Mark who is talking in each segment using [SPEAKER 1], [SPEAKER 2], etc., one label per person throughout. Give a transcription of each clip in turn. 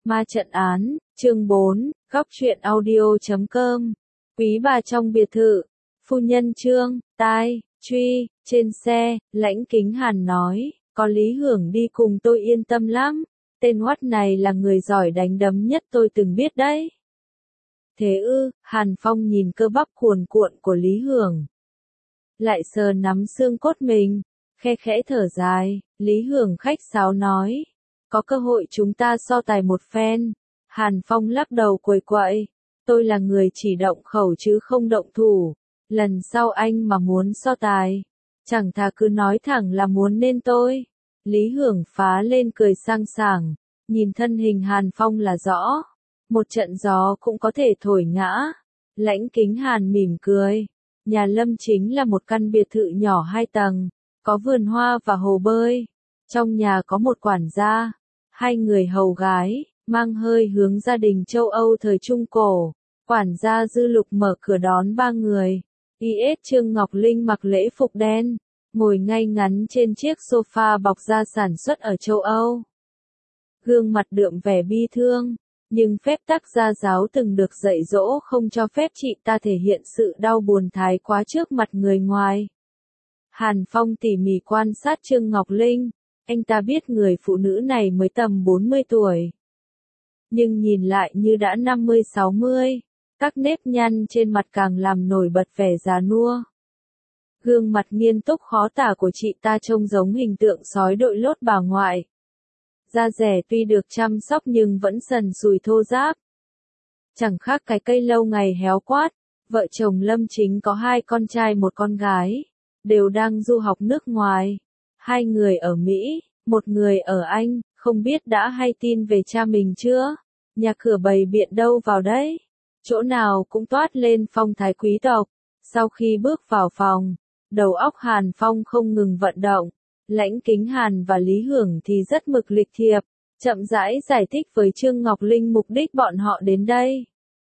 [SPEAKER 1] Ma trận án, chương 4, góc truyện audio.com. Quý bà trong biệt thự, phu nhân Trương, tai, truy, trên xe, Lãnh Kính Hàn nói, có Lý Hưởng đi cùng tôi yên tâm lắm, tên hoắt này là người giỏi đánh đấm nhất tôi từng biết đấy. Thế ư, Hàn Phong nhìn cơ bắp cuồn cuộn của Lý Hưởng. Lại sờ nắm xương cốt mình, khe khẽ thở dài, Lý Hưởng khách sáo nói. Có cơ hội chúng ta so tài một phen. Hàn Phong lắc đầu quầy quậy. Tôi là người chỉ động khẩu chứ không động thủ. Lần sau anh mà muốn so tài, chẳng thà cứ nói thẳng là muốn nên tôi. Lý Hưởng phá lên cười sang sảng. Nhìn thân hình Hàn Phong là rõ. Một trận gió cũng có thể thổi ngã. Lãnh Kính Hàn mỉm cười. Nhà Lâm chính là một căn biệt thự nhỏ 2 tầng. Có vườn hoa và hồ bơi. Trong nhà có một quản gia, 2 người hầu gái, mang hơi hướng gia đình châu Âu thời Trung Cổ. Quản gia Dư Lục mở cửa đón 3 người. IS Trương Ngọc Linh mặc lễ phục đen, ngồi ngay ngắn trên chiếc sofa bọc da sản xuất ở châu Âu. Gương mặt đượm vẻ bi thương, nhưng phép tắc gia giáo từng được dạy dỗ không cho phép chị ta thể hiện sự đau buồn thái quá trước mặt người ngoài. Hàn Phong tỉ mỉ quan sát Trương Ngọc Linh. Anh ta biết người phụ nữ này mới tầm 40 tuổi. Nhưng nhìn lại như đã 50-60, các nếp nhăn trên mặt càng làm nổi bật vẻ già nua. Gương mặt nghiêm túc khó tả của chị ta trông giống hình tượng sói đội lốt bà ngoại. Da dẻ tuy được chăm sóc nhưng vẫn sần sùi thô ráp. Chẳng khác cái cây lâu ngày héo quát. Vợ chồng Lâm Chính có 2 con trai 1 con gái, đều đang du học nước ngoài. 2 người ở Mỹ, 1 người ở Anh, không biết đã hay tin về cha mình chưa? Nhà cửa bày biện đâu vào đấy? Chỗ nào cũng toát lên phong thái quý tộc. Sau khi bước vào phòng, đầu óc Hàn Phong không ngừng vận động. Lãnh Kính Hàn và Lý Hưởng thì rất mực lịch thiệp, chậm rãi giải thích với Trương Ngọc Linh mục đích bọn họ đến đây.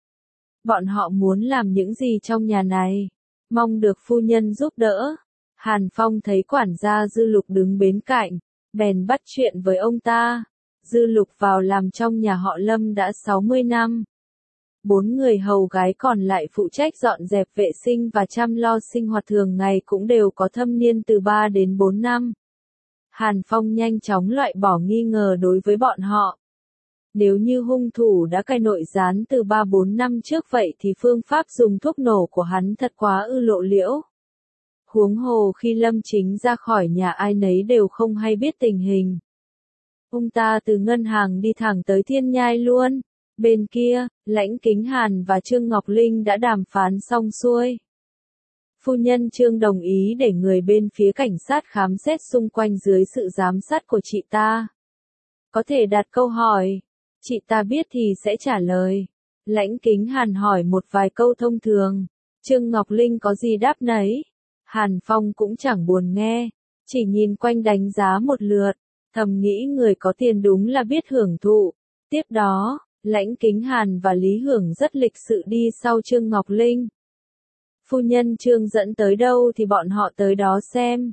[SPEAKER 1] Bọn họ muốn làm những gì trong nhà này? Mong được phu nhân giúp đỡ. Hàn Phong thấy quản gia Dư Lục đứng bên cạnh, bèn bắt chuyện với ông ta. Dư Lục vào làm trong nhà họ Lâm đã 60 năm. 4 người hầu gái còn lại phụ trách dọn dẹp vệ sinh và chăm lo sinh hoạt thường ngày cũng đều có thâm niên từ 3 đến 4 năm. Hàn Phong nhanh chóng loại bỏ nghi ngờ đối với bọn họ. Nếu như hung thủ đã cai nội gián từ 3-4 năm trước vậy thì phương pháp dùng thuốc nổ của hắn thật quá lộ liễu. Huống hồ khi Lâm Chính ra khỏi nhà ai nấy đều không hay biết tình hình. Ông ta từ ngân hàng đi thẳng tới Thiên Nhai luôn. Bên kia, Lãnh Kính Hàn và Trương Ngọc Linh đã đàm phán xong xuôi. Phu nhân Trương đồng ý để người bên phía cảnh sát khám xét xung quanh dưới sự giám sát của chị ta. Có thể đặt câu hỏi, chị ta biết thì sẽ trả lời. Lãnh Kính Hàn hỏi một vài câu thông thường, Trương Ngọc Linh có gì đáp nấy. Hàn Phong cũng chẳng buồn nghe, chỉ nhìn quanh đánh giá một lượt, thầm nghĩ người có tiền đúng là biết hưởng thụ. Tiếp đó, Lãnh Kính Hàn và Lý Hưởng rất lịch sự đi sau Trương Ngọc Linh. Phu nhân Trương dẫn tới đâu thì bọn họ tới đó xem.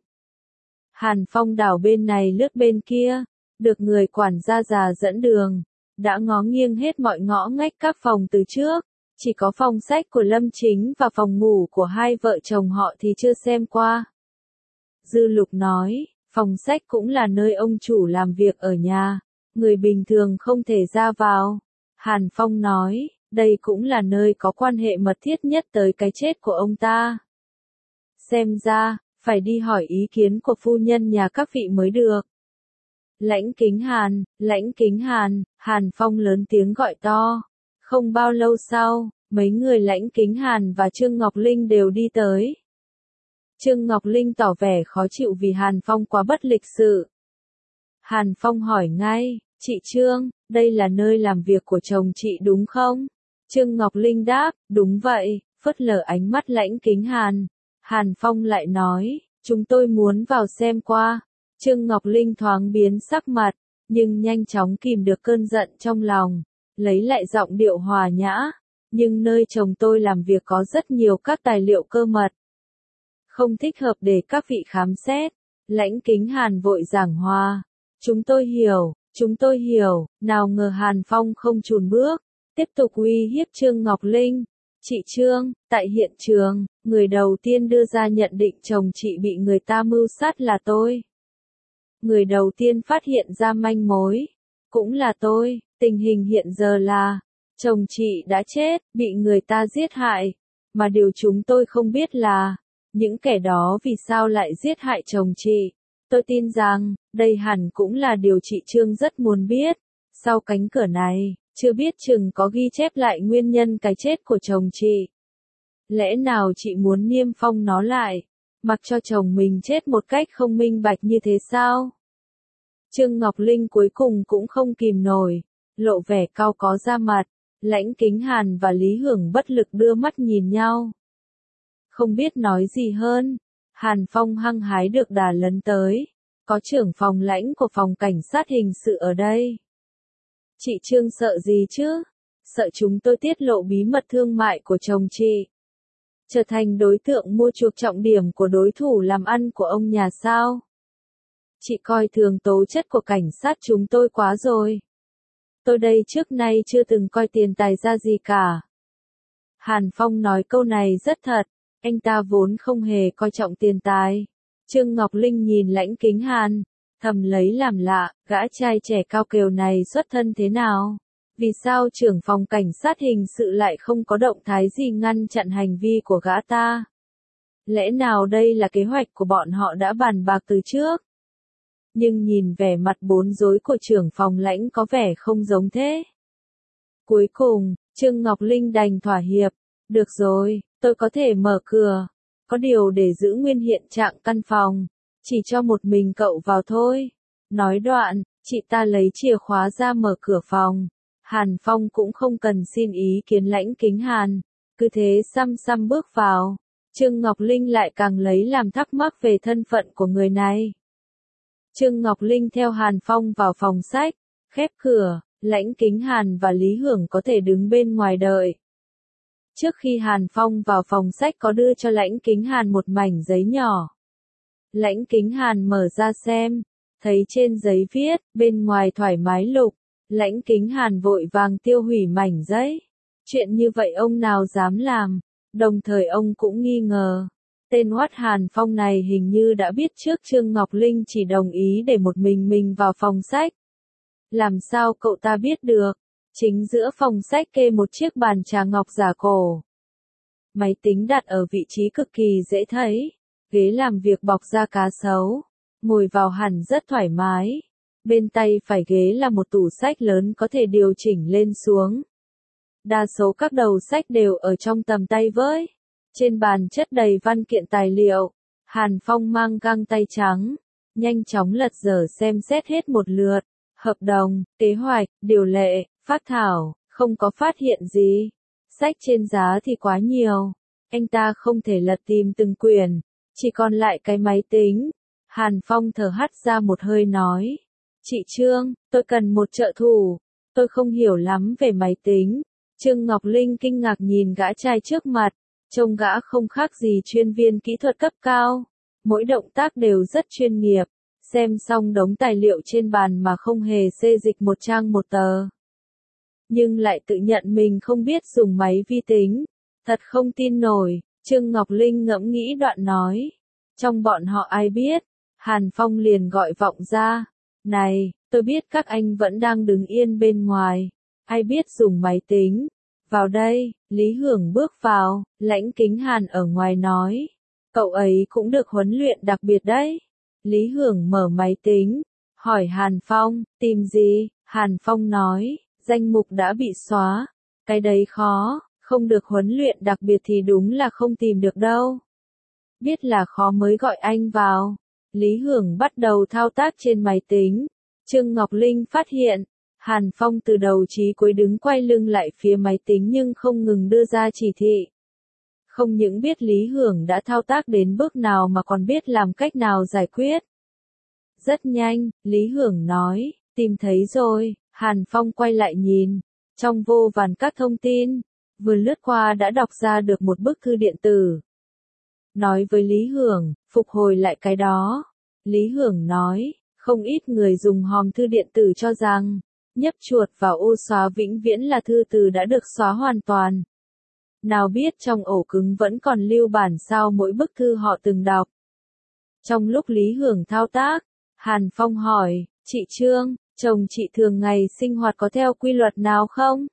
[SPEAKER 1] Hàn Phong đảo bên này lướt bên kia, được người quản gia già dẫn đường, đã ngó nghiêng hết mọi ngõ ngách các phòng từ trước. Chỉ có phòng sách của Lâm Chính và phòng ngủ của 2 vợ chồng họ thì chưa xem qua. Dư Lục nói, phòng sách cũng là nơi ông chủ làm việc ở nhà, người bình thường không thể ra vào. Hàn Phong nói, đây cũng là nơi có quan hệ mật thiết nhất tới cái chết của ông ta. Xem ra, phải đi hỏi ý kiến của phu nhân nhà các vị mới được. Lãnh Kính Hàn, Hàn Phong lớn tiếng gọi to. Không bao lâu sau, mấy người Lãnh Kính Hàn và Trương Ngọc Linh đều đi tới. Trương Ngọc Linh tỏ vẻ khó chịu vì Hàn Phong quá bất lịch sự. Hàn Phong hỏi ngay, chị Trương, đây là nơi làm việc của chồng chị đúng không? Trương Ngọc Linh đáp, đúng vậy, phớt lờ ánh mắt Lãnh Kính Hàn. Hàn Phong lại nói, chúng tôi muốn vào xem qua. Trương Ngọc Linh thoáng biến sắc mặt, nhưng nhanh chóng kìm được cơn giận trong lòng. Lấy lại giọng điệu hòa nhã, nhưng nơi chồng tôi làm việc có rất nhiều các tài liệu cơ mật. Không thích hợp để các vị khám xét. Lãnh Kính Hàn vội giảng hòa. Chúng tôi hiểu, Chúng tôi hiểu, nào ngờ Hàn Phong không chùn bước, tiếp tục uy hiếp Trương Ngọc Linh. Chị Trương, tại hiện trường, người đầu tiên đưa ra nhận định chồng chị bị người ta mưu sát là tôi. Người đầu tiên phát hiện ra manh mối, cũng là tôi. Tình hình hiện giờ là, chồng chị đã chết, bị người ta giết hại. Mà điều chúng tôi không biết là, những kẻ đó vì sao lại giết hại chồng chị. Tôi tin rằng, đây hẳn cũng là điều chị Trương rất muốn biết. Sau cánh cửa này, chưa biết chừng có ghi chép lại nguyên nhân cái chết của chồng chị. Lẽ nào chị muốn niêm phong nó lại, mặc cho chồng mình chết một cách không minh bạch như thế sao? Trương Ngọc Linh cuối cùng cũng không kìm nổi, lộ vẻ cau có da mặt. Lãnh Kính Hàn và Lý Hưởng bất lực đưa mắt nhìn nhau. Không biết nói gì hơn, Hàn Phong hăng hái được đà lấn tới. Có trưởng phòng lãnh của phòng cảnh sát hình sự ở đây. Chị Trương sợ gì chứ? Sợ chúng tôi tiết lộ bí mật thương mại của chồng chị. Trở thành đối tượng mua chuộc trọng điểm của đối thủ làm ăn của ông nhà sao? Chị coi thường tố chất của cảnh sát chúng tôi quá rồi. Tôi đây trước nay chưa từng coi tiền tài ra gì cả. Hàn Phong nói câu này rất thật, anh ta vốn không hề coi trọng tiền tài. Trương Ngọc Linh nhìn Lãnh Kính Hàn, thầm lấy làm lạ, gã trai trẻ cao kiều này xuất thân thế nào? Vì sao trưởng phòng cảnh sát hình sự lại không có động thái gì ngăn chặn hành vi của gã ta? Lẽ nào đây là kế hoạch của bọn họ đã bàn bạc từ trước? Nhưng nhìn vẻ mặt bối rối của trưởng phòng Lãnh có vẻ không giống thế. Cuối cùng, Trương Ngọc Linh đành thỏa hiệp. Được rồi, tôi có thể mở cửa. Có điều để giữ nguyên hiện trạng căn phòng, chỉ cho một mình cậu vào thôi. Nói đoạn, chị ta lấy chìa khóa ra mở cửa phòng. Hàn Phong cũng không cần xin ý kiến Lãnh Kính Hàn, cứ thế xăm xăm bước vào. Trương Ngọc Linh lại càng lấy làm thắc mắc về thân phận của người này. Trương Ngọc Linh theo Hàn Phong vào phòng sách, khép cửa, Lãnh Kính Hàn và Lý Hưởng có thể đứng bên ngoài đợi. Trước khi Hàn Phong vào phòng sách có đưa cho Lãnh Kính Hàn một mảnh giấy nhỏ. Lãnh Kính Hàn mở ra xem, thấy trên giấy viết, bên ngoài thoải mái lục. Lãnh Kính Hàn vội vàng tiêu hủy mảnh giấy. Chuyện như vậy ông nào dám làm, đồng thời ông cũng nghi ngờ. Tên oát Hàn Phong này hình như đã biết trước Trương Ngọc Linh chỉ đồng ý để một mình vào phòng sách. Làm sao cậu ta biết được? Chính giữa phòng sách kê một chiếc bàn trà ngọc giả cổ. Máy tính đặt ở vị trí cực kỳ dễ thấy. Ghế làm việc bọc da cá sấu. Ngồi vào hẳn rất thoải mái. Bên tay phải ghế là một tủ sách lớn có thể điều chỉnh lên xuống. Đa số các đầu sách đều ở trong tầm tay với. Trên bàn chất đầy văn kiện tài liệu. Hàn Phong mang găng tay trắng. Nhanh chóng lật dở xem xét hết một lượt. Hợp đồng, kế hoạch, điều lệ, phác thảo, không có phát hiện gì. Sách trên giá thì quá nhiều. Anh ta không thể lật tìm từng quyển. Chỉ còn lại cái máy tính. Hàn Phong thở hắt ra một hơi nói. Chị Trương, tôi cần một trợ thủ. Tôi không hiểu lắm về máy tính. Trương Ngọc Linh kinh ngạc nhìn gã trai trước mặt. Trông gã không khác gì chuyên viên kỹ thuật cấp cao. Mỗi động tác đều rất chuyên nghiệp. Xem xong đống tài liệu trên bàn mà không hề xê dịch một trang một tờ. Nhưng lại tự nhận mình không biết dùng máy vi tính. Thật không tin nổi, Trương Ngọc Linh ngẫm nghĩ đoạn nói. Trong bọn họ ai biết? Hàn Phong liền gọi vọng ra. Này, tôi biết các anh vẫn đang đứng yên bên ngoài. Ai biết dùng máy tính? Vào đây, Lý Hưởng bước vào, Lãnh Kính Hàn ở ngoài nói. Cậu ấy cũng được huấn luyện đặc biệt đấy. Lý Hưởng mở máy tính, hỏi Hàn Phong, tìm gì? Hàn Phong nói, danh mục đã bị xóa. Cái đấy khó, không được huấn luyện đặc biệt thì đúng là không tìm được đâu. Biết là khó mới gọi anh vào. Lý Hưởng bắt đầu thao tác trên máy tính. Trương Ngọc Linh phát hiện, Hàn Phong từ đầu chí cuối đứng quay lưng lại phía máy tính nhưng không ngừng đưa ra chỉ thị. Không những biết Lý Hưởng đã thao tác đến bước nào mà còn biết làm cách nào giải quyết. Rất nhanh, Lý Hưởng nói, tìm thấy rồi. Hàn Phong quay lại nhìn. Trong vô vàn các thông tin, vừa lướt qua đã đọc ra được một bức thư điện tử. Nói với Lý Hưởng, phục hồi lại cái đó. Lý Hưởng nói, Không ít người dùng hòm thư điện tử cho rằng, nhấp chuột vào ô xóa vĩnh viễn là thư từ đã được xóa hoàn toàn. Nào biết trong ổ cứng vẫn còn lưu bản sao mỗi bức thư họ từng đọc. Trong lúc Lý Hưởng thao tác, Hàn Phong hỏi, chị Trương, chồng chị thường ngày sinh hoạt có theo quy luật nào không?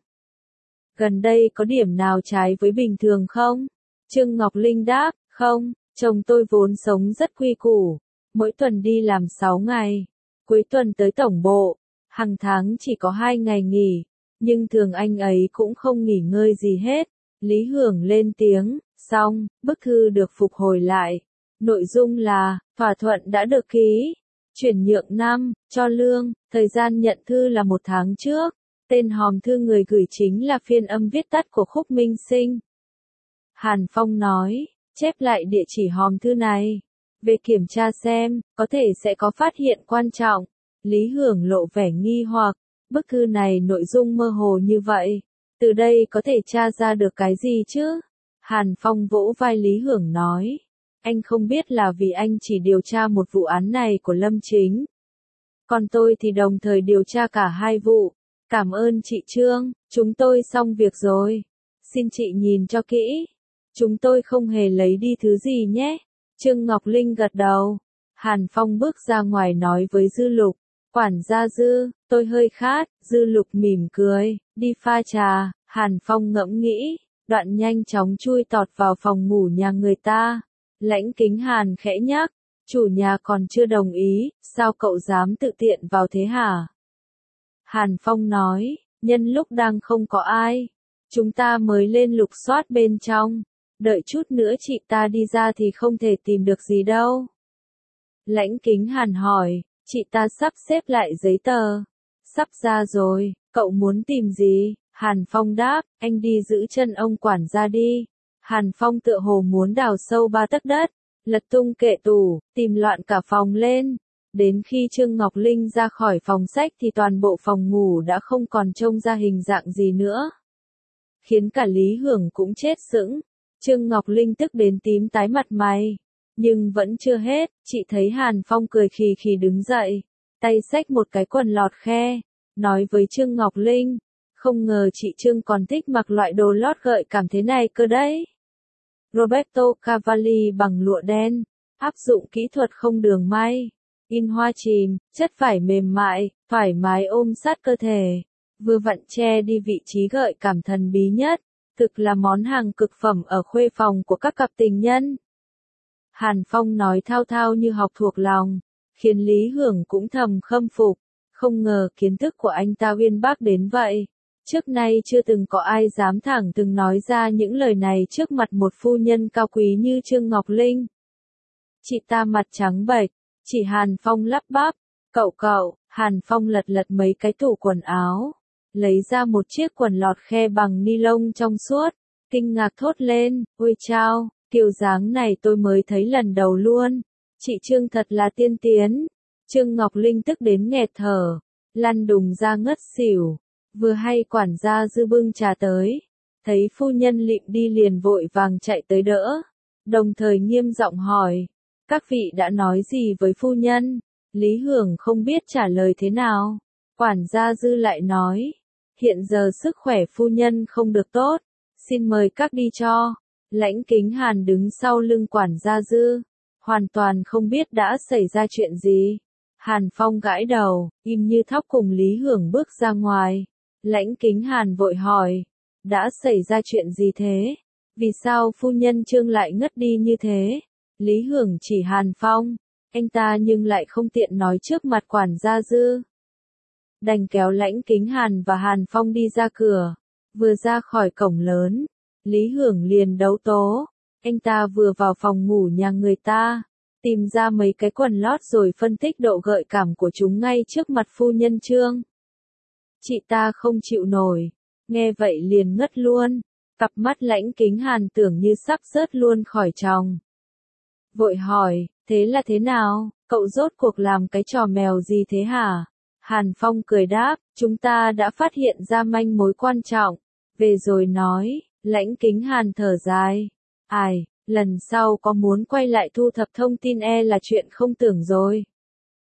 [SPEAKER 1] Gần đây có điểm nào trái với bình thường không? Trương Ngọc Linh đáp, không, chồng tôi vốn sống rất quy củ, mỗi tuần đi làm 6 ngày, cuối tuần tới tổng bộ, hàng tháng chỉ có 2 ngày nghỉ, nhưng thường anh ấy cũng không nghỉ ngơi gì hết. Lý Hưởng lên tiếng, xong, bức thư được phục hồi lại. Nội dung là, thỏa thuận đã được ký, chuyển nhượng năm, cho lương, thời gian nhận thư là 1 tháng trước, tên hòm thư người gửi chính là phiên âm viết tắt của Khúc Minh Sinh. Hàn Phong nói, chép lại địa chỉ hòm thư này, về kiểm tra xem, có thể sẽ có phát hiện quan trọng. Lý Hưởng lộ vẻ nghi hoặc, bức thư này nội dung mơ hồ như vậy, từ đây có thể tra ra được cái gì chứ? Hàn Phong vỗ vai Lý Hưởng nói, anh không biết là vì anh chỉ điều tra một vụ án này của Lâm Chính. Còn tôi thì đồng thời điều tra cả 2 vụ. Cảm ơn chị Trương, chúng tôi xong việc rồi. Xin chị nhìn cho kỹ. Chúng tôi không hề lấy đi thứ gì nhé. Trương Ngọc Linh gật đầu. Hàn Phong bước ra ngoài nói với Dư Lục. Quản gia Dư, tôi hơi khát. Dư Lục mỉm cười, đi pha trà. Hàn Phong ngẫm nghĩ, đoạn nhanh chóng chui tọt vào phòng ngủ nhà người ta. Lãnh Kính Hàn khẽ nhắc, chủ nhà còn chưa đồng ý, sao cậu dám tự tiện vào thế hả? Hàn Phong nói, nhân lúc đang không có ai, chúng ta mới lên lục soát bên trong, đợi chút nữa chị ta đi ra thì không thể tìm được gì đâu. Lãnh Kính Hàn hỏi, chị ta sắp xếp lại giấy tờ. Sắp ra rồi, cậu muốn tìm gì? Hàn Phong đáp, anh đi giữ chân ông quản gia đi. Hàn Phong tựa hồ muốn đào sâu 3 tấc đất, lật tung kệ tủ, tìm loạn cả phòng lên. Đến khi Trương Ngọc Linh ra khỏi phòng sách thì toàn bộ phòng ngủ đã không còn trông ra hình dạng gì nữa. Khiến cả Lý Hưởng cũng chết sững. Trương Ngọc Linh tức đến tím tái mặt mày. Nhưng vẫn chưa hết, chị thấy Hàn Phong cười khì khì đứng dậy, tay xách một cái quần lọt khe, nói với Trương Ngọc Linh, không ngờ chị Trương còn thích mặc loại đồ lót gợi cảm thế này cơ đấy. Roberto Cavalli bằng lụa đen, áp dụng kỹ thuật không đường may, in hoa chìm, chất vải mềm mại, thoải mái ôm sát cơ thể, vừa vặn che đi vị trí gợi cảm thần bí nhất, thực là món hàng cực phẩm ở khuê phòng của các cặp tình nhân. Hàn Phong nói thao thao như học thuộc lòng, khiến Lý Hưởng cũng thầm khâm phục, không ngờ kiến thức của anh ta uyên bác đến vậy. Trước nay chưa từng có ai dám thẳng từng nói ra những lời này trước mặt một phu nhân cao quý như Trương Ngọc Linh. Chị ta mặt trắng bệch, chỉ Hàn Phong lắp bắp, cậu, Hàn Phong lật lật mấy cái tủ quần áo, lấy ra một chiếc quần lọt khe bằng ni lông trong suốt, kinh ngạc thốt lên, ôi chao, kiểu dáng này tôi mới thấy lần đầu luôn, chị Trương thật là tiên tiến. Trương Ngọc Linh tức đến nghẹt thở, lăn đùng ra ngất xỉu. Vừa hay quản gia Dư bưng trà tới, thấy phu nhân lịm đi liền vội vàng chạy tới đỡ, đồng thời nghiêm giọng hỏi, các vị đã nói gì với phu nhân? Lý Hưởng không biết trả lời thế nào, quản gia Dư lại nói, hiện giờ sức khỏe phu nhân không được tốt, xin mời các đi cho. Lãnh Kính Hàn đứng sau lưng quản gia Dư, hoàn toàn không biết đã xảy ra chuyện gì. Hàn Phong gãi đầu, im như thóc cùng Lý Hưởng bước ra ngoài. Lãnh Kính Hàn vội hỏi, đã xảy ra chuyện gì thế? Vì sao phu nhân Trương lại ngất đi như thế? Lý Hưởng chỉ Hàn Phong, anh ta nhưng lại không tiện nói trước mặt quản gia Dư. Đành kéo Lãnh Kính Hàn và Hàn Phong đi ra cửa, vừa ra khỏi cổng lớn, Lý Hưởng liền đấu tố, anh ta vừa vào phòng ngủ nhà người ta, tìm ra mấy cái quần lót rồi phân tích độ gợi cảm của chúng ngay trước mặt phu nhân Trương. Chị ta không chịu nổi, nghe vậy liền ngất luôn, cặp mắt Lãnh Kính Hàn tưởng như sắp rớt luôn khỏi tròng. Vội hỏi, thế là thế nào, cậu rốt cuộc làm cái trò mèo gì thế hả? Hàn Phong cười đáp, chúng ta đã phát hiện ra manh mối quan trọng, về rồi nói. Lãnh Kính Hàn thở dài, ai, lần sau có muốn quay lại thu thập thông tin là chuyện không tưởng rồi.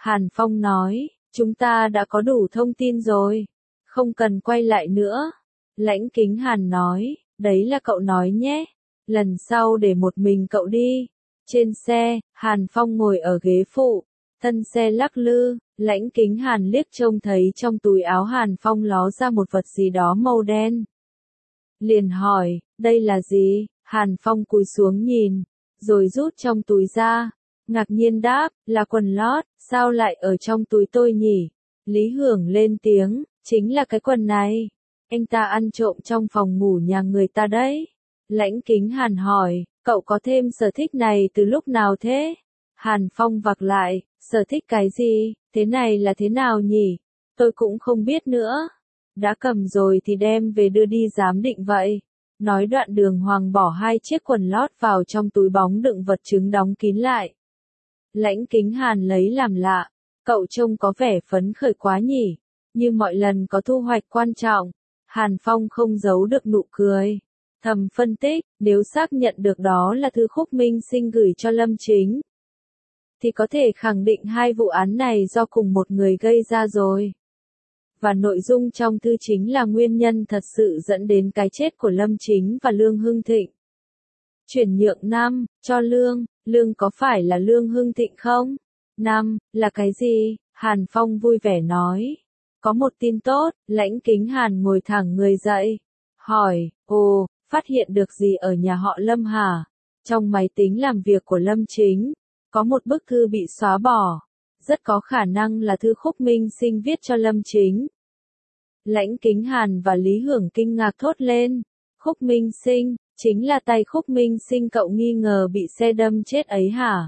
[SPEAKER 1] Hàn Phong nói, chúng ta đã có đủ thông tin rồi, không cần quay lại nữa. Lãnh Kính Hàn nói, đấy là cậu nói nhé, lần sau để một mình cậu đi. Trên xe, Hàn Phong ngồi ở ghế phụ, thân xe lắc lư, Lãnh Kính Hàn liếc trông thấy trong túi áo Hàn Phong ló ra một vật gì đó màu đen. Liền hỏi, đây là gì? Hàn Phong cúi xuống nhìn, rồi rút trong túi ra, ngạc nhiên đáp, là quần lót, sao lại ở trong túi tôi nhỉ? Lý Hưởng lên tiếng, chính là cái quần này, anh ta ăn trộm trong phòng ngủ nhà người ta đấy. Lãnh Kính Hàn hỏi, cậu có thêm sở thích này từ lúc nào thế? Hàn Phong vặc lại, sở thích cái gì, thế này là thế nào nhỉ? Tôi cũng không biết nữa. Đã cầm rồi thì đem về đưa đi giám định vậy. Nói đoạn Đường Hoàng bỏ 2 chiếc quần lót vào trong túi bóng đựng vật chứng đóng kín lại. Lãnh Kính Hàn lấy làm lạ, cậu trông có vẻ phấn khởi quá nhỉ, như mọi lần có thu hoạch quan trọng. Hàn Phong không giấu được nụ cười, thầm phân tích, nếu xác nhận được đó là thư Khúc Minh Sinh gửi cho Lâm Chính, thì có thể khẳng định 2 vụ án này do cùng một người gây ra rồi. Và nội dung trong thư chính là nguyên nhân thật sự dẫn đến cái chết của Lâm Chính và Lương Hưng Thịnh. Chuyển nhượng 5, cho Lương, Lương có phải là Lương Hưng Thịnh không? 5, là cái gì? Hàn Phong vui vẻ nói. Có một tin tốt, Lãnh Kính Hàn ngồi thẳng người dậy. Hỏi, ồ, phát hiện được gì ở nhà họ Lâm hả? Trong máy tính làm việc của Lâm Chính, có một bức thư bị xóa bỏ. Rất có khả năng là thư Khúc Minh Sinh viết cho Lâm Chính. Lãnh Kính Hàn và Lý Hưởng kinh ngạc thốt lên. Khúc Minh Sinh, chính là tay Khúc Minh Sinh cậu nghi ngờ bị xe đâm chết ấy hả?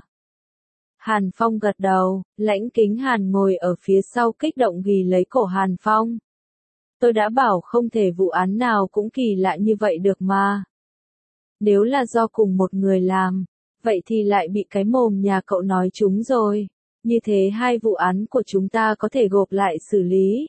[SPEAKER 1] Hàn Phong gật đầu, Lãnh Kính Hàn ngồi ở phía sau kích động ghì lấy cổ Hàn Phong. Tôi đã bảo không thể vụ án nào cũng kỳ lạ như vậy được mà. Nếu là do cùng một người làm, vậy thì lại bị cái mồm nhà cậu nói trúng rồi. Như thế 2 vụ án của chúng ta có thể gộp lại xử lý.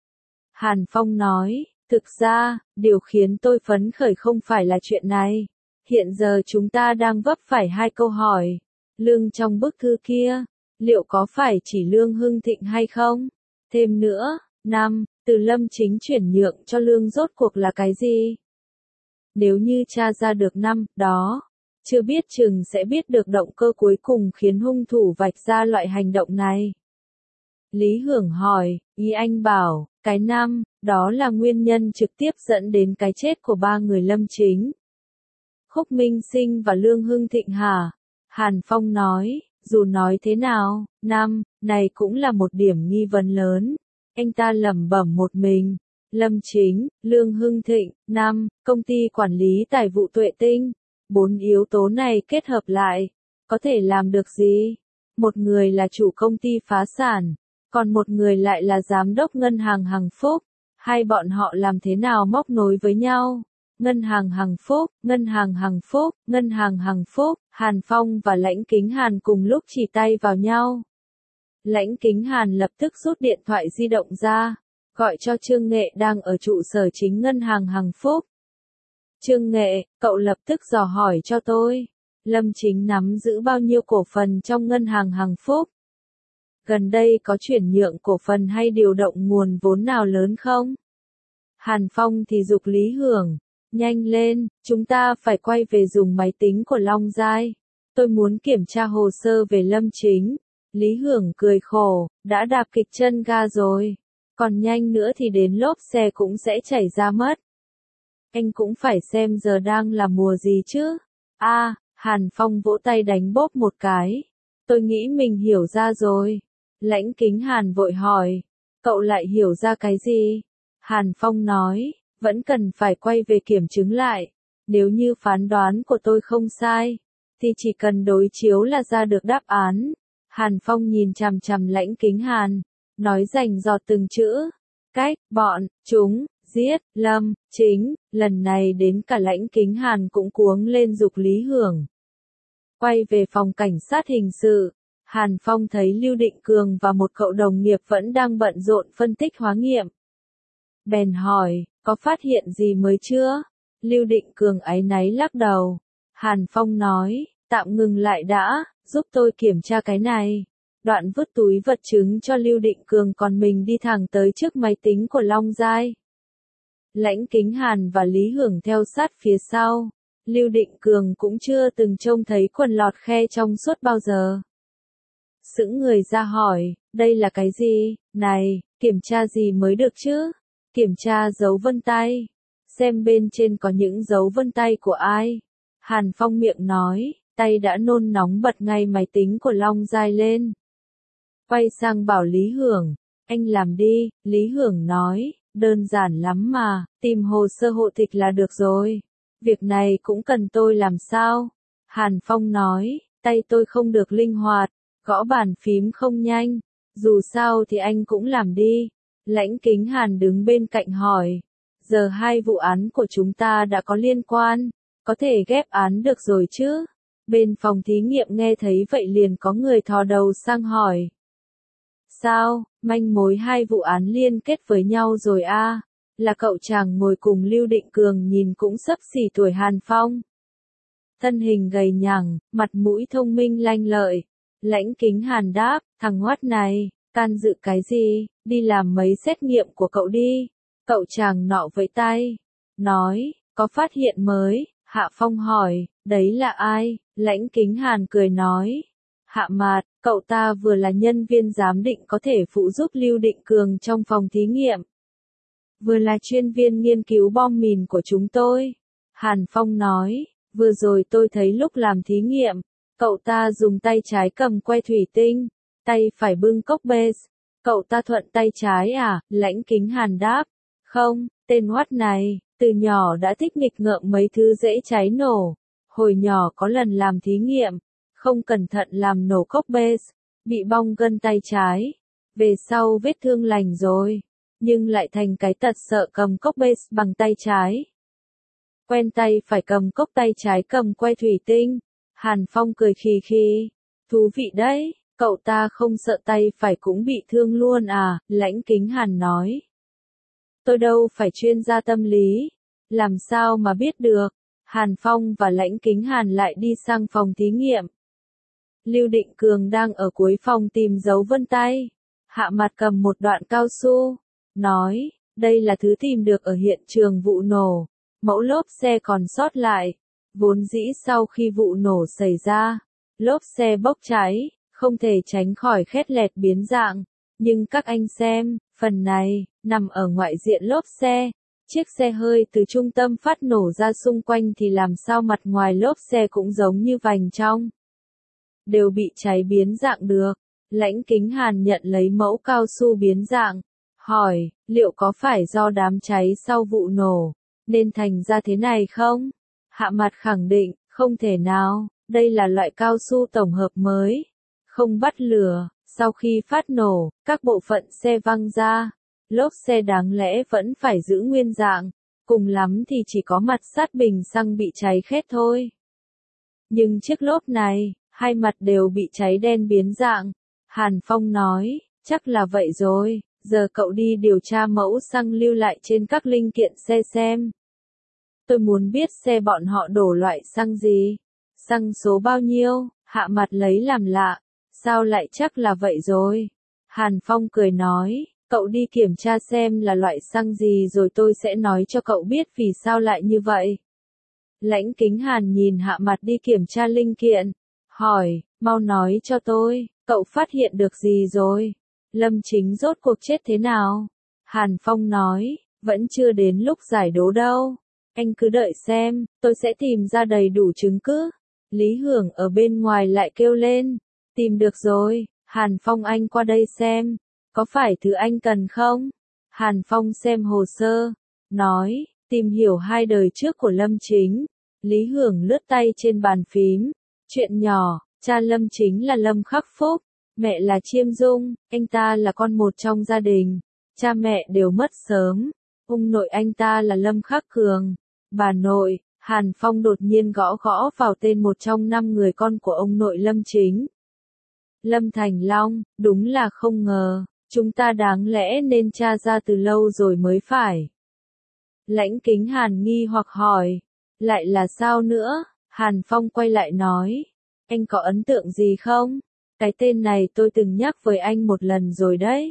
[SPEAKER 1] Hàn Phong nói, thực ra, điều khiến tôi phấn khởi không phải là chuyện này. Hiện giờ chúng ta đang vấp phải 2 câu hỏi. Lương trong bức thư kia, liệu có phải chỉ Lương Hưng Thịnh hay không? Thêm nữa, 5, từ Lâm Chính chuyển nhượng cho Lương rốt cuộc là cái gì? Nếu như tra ra được 5, đó, chưa biết chừng sẽ biết được động cơ cuối cùng khiến hung thủ vạch ra loại hành động này. Lý Hưởng hỏi, ý anh bảo, cái 5, đó là nguyên nhân trực tiếp dẫn đến cái chết của 3 người Lâm Chính. Khúc Minh Sinh và Lương Hưng Thịnh hả? Hàn Phong nói, dù nói thế nào, 5, này cũng là một điểm nghi vấn lớn. Anh ta lẩm bẩm một mình. Lâm Chính, Lương Hưng Thịnh, 5, công ty quản lý tài vụ Tuệ Tinh. 4 yếu tố này kết hợp lại, có thể làm được gì? Một người là chủ công ty phá sản, còn một người lại là giám đốc ngân hàng Hằng Phúc. Hai bọn họ làm thế nào móc nối với nhau? Ngân hàng Hằng Phúc, Ngân hàng Hằng Phúc, Ngân hàng Hằng Phúc. Hàn Phong và Lãnh Kính Hàn cùng lúc chỉ tay vào nhau. Lãnh Kính Hàn lập tức rút điện thoại di động ra, gọi cho Trương Nghệ đang ở trụ sở chính Ngân hàng Hằng Phúc. Trương Nghệ, cậu lập tức dò hỏi cho tôi, Lâm Chính nắm giữ bao nhiêu cổ phần trong Ngân hàng Hằng Phúc? Gần đây có chuyển nhượng cổ phần hay điều động nguồn vốn nào lớn không? Hàn Phong thì giục Lý Hưởng, nhanh lên, chúng ta phải quay về dùng máy tính của Long Giai. Tôi muốn kiểm tra hồ sơ về Lâm Chính. Lý Hưởng cười khổ, đã đạp kịch chân ga rồi. Còn nhanh nữa thì đến lốp xe cũng sẽ chảy ra mất. Anh cũng phải xem giờ đang là mùa gì chứ. Hàn Phong vỗ tay đánh bóp một cái. Tôi nghĩ mình hiểu ra rồi. Lãnh Kính Hàn vội hỏi. Cậu lại hiểu ra cái gì? Hàn Phong nói, vẫn cần phải quay về kiểm chứng lại. Nếu như phán đoán của tôi không sai, thì chỉ cần đối chiếu là ra được đáp án. Hàn Phong nhìn chằm chằm Lãnh Kính Hàn, nói rành rọt từng chữ. Cách, bọn, chúng, giết, Lâm, Chính, lần này đến cả Lãnh Kính Hàn cũng cuống lên giục Lý Hưởng. Quay về phòng cảnh sát hình sự, Hàn Phong thấy Lưu Định Cường và một cậu đồng nghiệp vẫn đang bận rộn phân tích hóa nghiệm. Bèn hỏi, có phát hiện gì mới chưa? Lưu Định Cường áy náy lắc đầu. Hàn Phong nói, tạm ngừng lại đã, giúp tôi kiểm tra cái này. đoạn vứt túi vật chứng cho Lưu Định Cường còn mình đi thẳng tới trước máy tính của Long Giai. Lãnh Kính Hàn và Lý Hưởng theo sát phía sau. Lưu Định Cường cũng chưa từng trông thấy quần lọt khe trong suốt bao giờ. Sững người ra hỏi, đây là cái gì, này, kiểm tra gì mới được chứ? Kiểm tra dấu vân tay. Xem bên trên có những dấu vân tay của ai. Hàn Phong miệng nói, tay đã nôn nóng bật ngay máy tính của Long Giai lên. Quay sang bảo Lý Hưởng, anh làm đi, Lý Hưởng nói, đơn giản lắm mà, tìm hồ sơ hộ tịch là được rồi. Việc này cũng cần tôi làm sao? Hàn Phong nói, tay tôi không được linh hoạt, gõ bàn phím không nhanh, dù sao thì anh cũng làm đi. Lãnh Kính Hàn đứng bên cạnh hỏi, giờ hai vụ án của chúng ta đã có liên quan, có thể ghép án được rồi chứ? Bên phòng thí nghiệm nghe thấy vậy liền có người thò đầu sang hỏi. Sao, manh mối hai vụ án liên kết với nhau rồi à? Là cậu chàng ngồi cùng Lưu Định Cường nhìn cũng xấp xỉ tuổi Hàn Phong. Thân hình gầy nhẳng, mặt mũi thông minh lanh lợi. Lãnh Kính Hàn đáp, thằng ngoát này, can dự cái gì, đi làm mấy xét nghiệm của cậu đi. Cậu chàng nọ vẫy tay, nói, có phát hiện mới. Hạ Phong hỏi, đấy là ai? Lãnh Kính Hàn cười nói, Hạ Mạt, cậu ta vừa là nhân viên giám định có thể phụ giúp Lưu Định Cường trong phòng thí nghiệm, vừa là chuyên viên nghiên cứu bom mìn của chúng tôi. Hàn Phong nói, vừa rồi tôi thấy lúc làm thí nghiệm, cậu ta dùng tay trái cầm que thủy tinh, tay phải bưng cốc base. Cậu ta thuận tay trái à? Lãnh Kính Hàn đáp, không, tên hoắt này, từ nhỏ đã thích nghịch ngợm mấy thứ dễ cháy nổ. Hồi nhỏ có lần làm thí nghiệm, không cẩn thận làm nổ cốc base, bị bong gân tay trái. Về sau vết thương lành rồi, nhưng lại thành cái tật sợ cầm cốc base bằng tay trái. Quen tay phải cầm cốc, tay trái cầm que thủy tinh. Hàn Phong cười khì khì, thú vị đấy, cậu ta không sợ tay phải cũng bị thương luôn à? Lãnh Kính Hàn nói, tôi đâu phải chuyên gia tâm lý, làm sao mà biết được. Hàn Phong và Lãnh Kính Hàn lại đi sang phòng thí nghiệm. Lưu Định Cường đang ở cuối phòng tìm dấu vân tay. Hạ Mặt cầm một đoạn cao su, nói, đây là thứ tìm được ở hiện trường vụ nổ, mẫu lốp xe còn sót lại. Vốn dĩ sau khi vụ nổ xảy ra, lốp xe bốc cháy, không thể tránh khỏi khét lẹt biến dạng. Nhưng các anh xem, phần này, nằm ở ngoại diện lốp xe. Chiếc xe hơi từ trung tâm phát nổ ra xung quanh thì làm sao mặt ngoài lốp xe cũng giống như vành trong. Đều bị cháy biến dạng được. Lãnh Kính Hàn nhận lấy mẫu cao su biến dạng. Hỏi, liệu có phải do đám cháy sau vụ nổ, nên thành ra thế này không? Hạ Mặt khẳng định, không thể nào, đây là loại cao su tổng hợp mới. Không bắt lửa, sau khi phát nổ, các bộ phận xe văng ra. Lốp xe đáng lẽ vẫn phải giữ nguyên dạng, cùng lắm thì chỉ có mặt sát bình xăng bị cháy khét thôi. Nhưng chiếc lốp này, hai mặt đều bị cháy đen biến dạng. Hàn Phong nói, chắc là vậy rồi, giờ cậu đi điều tra mẫu xăng lưu lại trên các linh kiện xe xem. Tôi muốn biết xe bọn họ đổ loại xăng gì, xăng số bao nhiêu. Hạ Mặt lấy làm lạ, sao lại chắc là vậy rồi. Hàn Phong cười nói, cậu đi kiểm tra xem là loại xăng gì rồi tôi sẽ nói cho cậu biết vì sao lại như vậy. Lãnh Kính Hàn nhìn Hạ Mặt đi kiểm tra linh kiện, hỏi, mau nói cho tôi, cậu phát hiện được gì rồi? Lâm Chính rốt cuộc chết thế nào? Hàn Phong nói, vẫn chưa đến lúc giải đố đâu. Anh cứ đợi xem, tôi sẽ tìm ra đầy đủ chứng cứ. Lý Hưởng ở bên ngoài lại kêu lên, tìm được rồi, Hàn Phong anh qua đây xem. Có phải thứ anh cần không? Hàn Phong xem hồ sơ, nói, tìm hiểu hai đời trước của Lâm Chính. Lý Hưởng lướt tay trên bàn phím. Chuyện nhỏ, cha Lâm Chính là Lâm Khắc Phúc, mẹ là Chiêm Dung, anh ta là con một trong gia đình. Cha mẹ đều mất sớm. Ông nội anh ta là Lâm Khắc Cường. Bà nội, Hàn Phong đột nhiên gõ gõ vào tên một trong 5 người con của ông nội Lâm Chính. Lâm Thành Long, đúng là không ngờ. Chúng ta đáng lẽ nên tra ra từ lâu rồi mới phải. Lãnh Kính Hàn nghi hoặc hỏi, lại là sao nữa? Hàn Phong quay lại nói, anh có ấn tượng gì không? Cái tên này tôi từng nhắc với anh một lần rồi đấy.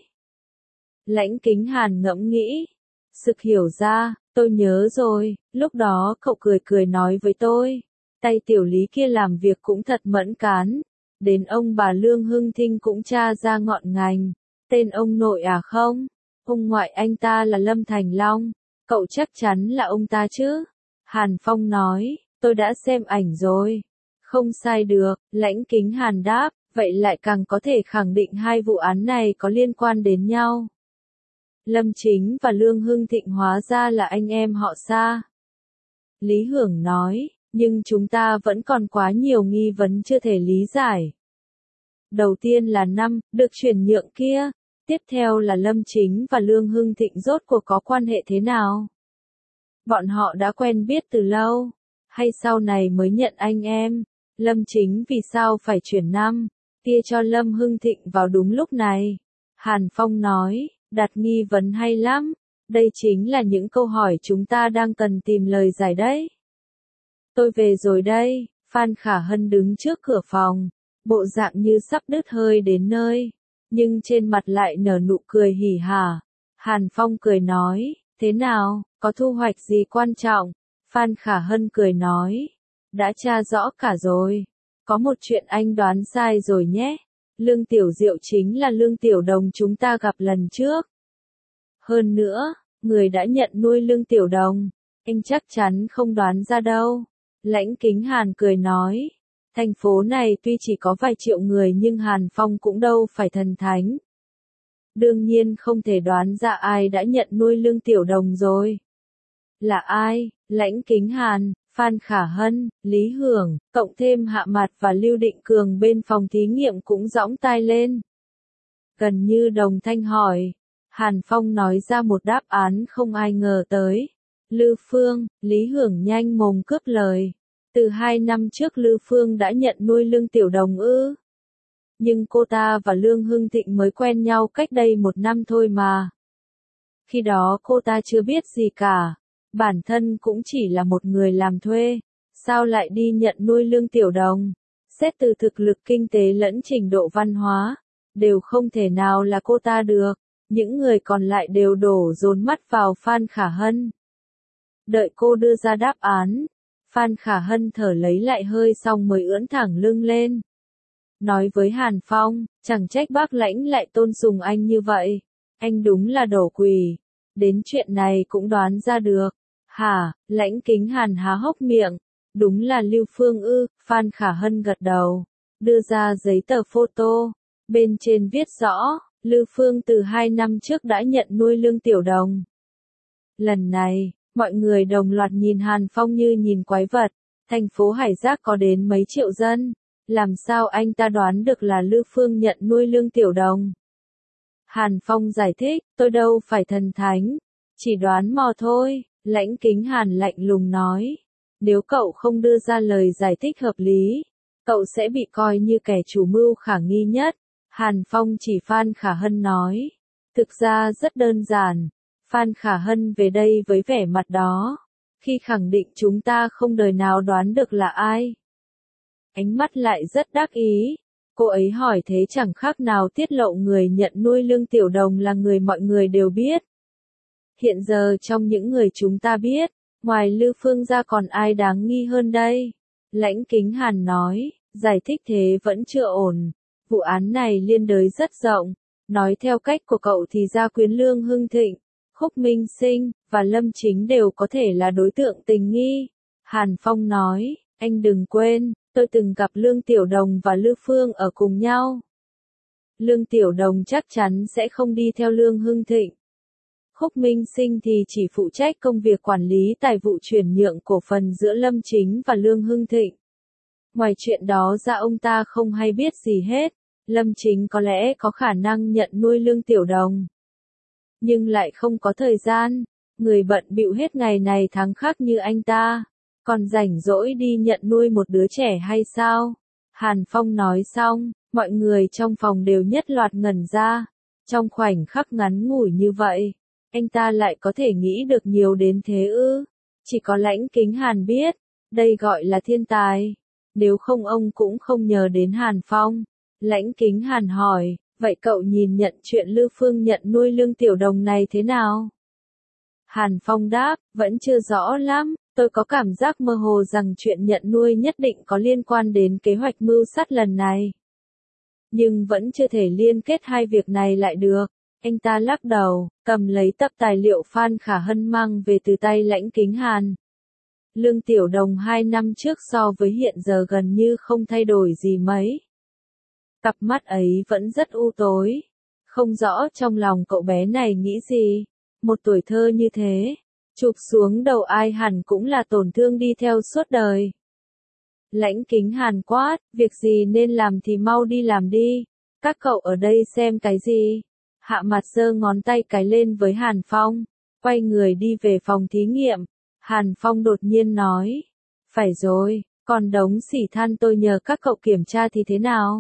[SPEAKER 1] Lãnh Kính Hàn ngẫm nghĩ. Sực hiểu ra, tôi nhớ rồi, lúc đó cậu cười cười nói với tôi. Tay tiểu lý kia làm việc cũng thật mẫn cán. Đến ông bà Lương Hưng Thinh cũng tra ra ngọn ngành. Tên ông nội à không? Ông ngoại anh ta là Lâm Thành Long. Cậu chắc chắn là ông ta chứ? Hàn Phong nói, tôi đã xem ảnh rồi. Không sai được, Lãnh Kính Hàn đáp, vậy lại càng có thể khẳng định hai vụ án này có liên quan đến nhau. Lâm Chính và Lương Hưng Thịnh hóa ra là anh em họ xa. Lý Hưởng nói, nhưng chúng ta vẫn còn quá nhiều nghi vấn chưa thể lý giải. Đầu tiên là được chuyển nhượng kia. Tiếp theo là Lâm Chính và Lương Hưng Thịnh rốt cuộc có quan hệ thế nào? Bọn họ đã quen biết từ lâu, hay sau này mới nhận anh em? Lâm Chính vì sao phải chuyển kia cho Lâm Hưng Thịnh vào đúng lúc này? Hàn Phong nói, đặt nghi vấn hay lắm. Đây chính là những câu hỏi chúng ta đang cần tìm lời giải đấy. Tôi về rồi đây. Phan Khả Hân đứng trước cửa phòng, bộ dạng như sắp đứt hơi đến nơi, nhưng trên mặt lại nở nụ cười hỉ hả. Hàn Phong cười nói, thế nào, có thu hoạch gì quan trọng? Phan Khả Hân cười nói, đã tra rõ cả rồi. Có một chuyện anh đoán sai rồi nhé. Lương Tiểu Diệu chính là Lương Tiểu Đồng chúng ta gặp lần trước. Hơn nữa, người đã nhận nuôi Lương Tiểu Đồng, anh chắc chắn không đoán ra đâu. Lãnh Kính Hàn cười nói, thành phố này tuy chỉ có vài triệu người nhưng Hàn Phong cũng đâu phải thần thánh. Đương nhiên không thể đoán ra ai đã nhận nuôi Lương Tiểu Đồng rồi. Là ai? Lãnh Kính Hàn, Phan Khả Hân, Lý Hưởng, cộng thêm Hạ Mạt và Lưu Định Cường bên phòng thí nghiệm cũng giõng tai lên. Gần như đồng thanh hỏi. Hàn Phong nói ra một đáp án không ai ngờ tới. Lư Phương, Lý Hưởng nhanh mồm cướp lời. Từ 2 năm trước Lư Phương đã nhận nuôi Lương Tiểu Đồng ư? Nhưng cô ta và Lương Hưng Thịnh mới quen nhau cách đây 1 năm thôi mà. Khi đó cô ta chưa biết gì cả. Bản thân cũng chỉ là một người làm thuê. Sao lại đi nhận nuôi Lương Tiểu Đồng? Xét từ thực lực kinh tế lẫn trình độ văn hóa, đều không thể nào là cô ta được. Những người còn lại đều đổ dồn mắt vào Phan Khả Hân. Đợi cô đưa ra đáp án, Phan Khả Hân thở lấy lại hơi xong mới ưỡn thẳng lưng lên. Nói với Hàn Phong, chẳng trách bác Lãnh lại tôn sùng anh như vậy. Anh đúng là đồ quỷ. Đến chuyện này cũng đoán ra được. Hả? Lãnh Kính Hàn há hốc miệng. Đúng là Lưu Phương ư? Phan Khả Hân gật đầu. Đưa ra giấy tờ photo. Bên trên viết rõ, Lưu Phương từ 2 năm trước đã nhận nuôi Lương Tiểu Đồng. Lần này, mọi người đồng loạt nhìn Hàn Phong như nhìn quái vật. Thành phố Hải Giác có đến mấy triệu dân. Làm sao anh ta đoán được là Lưu Phương nhận nuôi Lương Tiểu Đồng? Hàn Phong giải thích, tôi đâu phải thần thánh. Chỉ đoán mò thôi. Lãnh Kính Hàn lạnh lùng nói. Nếu cậu không đưa ra lời giải thích hợp lý, cậu sẽ bị coi như kẻ chủ mưu khả nghi nhất. Hàn Phong chỉ Phan Khả Hân nói. Thực ra rất đơn giản. Phan Khả Hân về đây với vẻ mặt đó. Khi khẳng định chúng ta không đời nào đoán được là ai. Ánh mắt lại rất đắc ý. Cô ấy hỏi thế chẳng khác nào tiết lộ người nhận nuôi Lương Tiểu Đồng là người mọi người đều biết. Hiện giờ trong những người chúng ta biết, ngoài Lư Phương ra còn ai đáng nghi hơn đây? Lãnh Kính Hàn nói, giải thích thế vẫn chưa ổn. Vụ án này liên đới rất rộng. Nói theo cách của cậu thì Gia Quyến Lương Hưng Thịnh, Khúc Minh Sinh, và Lâm Chính đều có thể là đối tượng tình nghi. Hàn Phong nói, anh đừng quên, tôi từng gặp Lương Tiểu Đồng và Lư Phương ở cùng nhau. Lương Tiểu Đồng chắc chắn sẽ không đi theo Lương Hưng Thịnh. Khúc Minh Sinh thì chỉ phụ trách công việc quản lý tài vụ chuyển nhượng cổ phần giữa Lâm Chính và Lương Hưng Thịnh. Ngoài chuyện đó ra ông ta không hay biết gì hết. Lâm Chính có lẽ có khả năng nhận nuôi Lương Tiểu Đồng, nhưng lại không có thời gian. Người bận bịu hết ngày này tháng khác như anh ta, còn rảnh rỗi đi nhận nuôi một đứa trẻ hay sao? Hàn Phong nói xong, mọi người trong phòng đều nhất loạt ngẩn ra. Trong khoảnh khắc ngắn ngủi như vậy, anh ta lại có thể nghĩ được nhiều đến thế ư? Chỉ có Lãnh Kính Hàn biết, đây gọi là thiên tài. Nếu không ông cũng không nhờ đến Hàn Phong. Lãnh Kính Hàn hỏi, vậy cậu nhìn nhận chuyện Lư Phương nhận nuôi Lương Tiểu Đồng này thế nào? Hàn Phong đáp, vẫn chưa rõ lắm, tôi có cảm giác mơ hồ rằng chuyện nhận nuôi nhất định có liên quan đến kế hoạch mưu sát lần này. Nhưng vẫn chưa thể liên kết hai việc này lại được. Anh ta lắc đầu, cầm lấy tập tài liệu Phan Khả Hân mang về từ tay Lãnh Kính Hàn. Lương Tiểu Đồng 2 năm trước so với hiện giờ gần như không thay đổi gì mấy. Cặp mắt ấy vẫn rất u tối. Không rõ trong lòng cậu bé này nghĩ gì. Một tuổi thơ như thế, chụp xuống đầu ai hẳn cũng là tổn thương đi theo suốt đời. Lãnh Kính Hàn quát, việc gì nên làm thì mau đi làm đi. Các cậu ở đây xem cái gì? Hạ Mặt giơ ngón tay cái lên với Hàn Phong, quay người đi về phòng thí nghiệm. Hàn Phong đột nhiên nói, phải rồi, còn đống xỉ than tôi nhờ các cậu kiểm tra thì thế nào?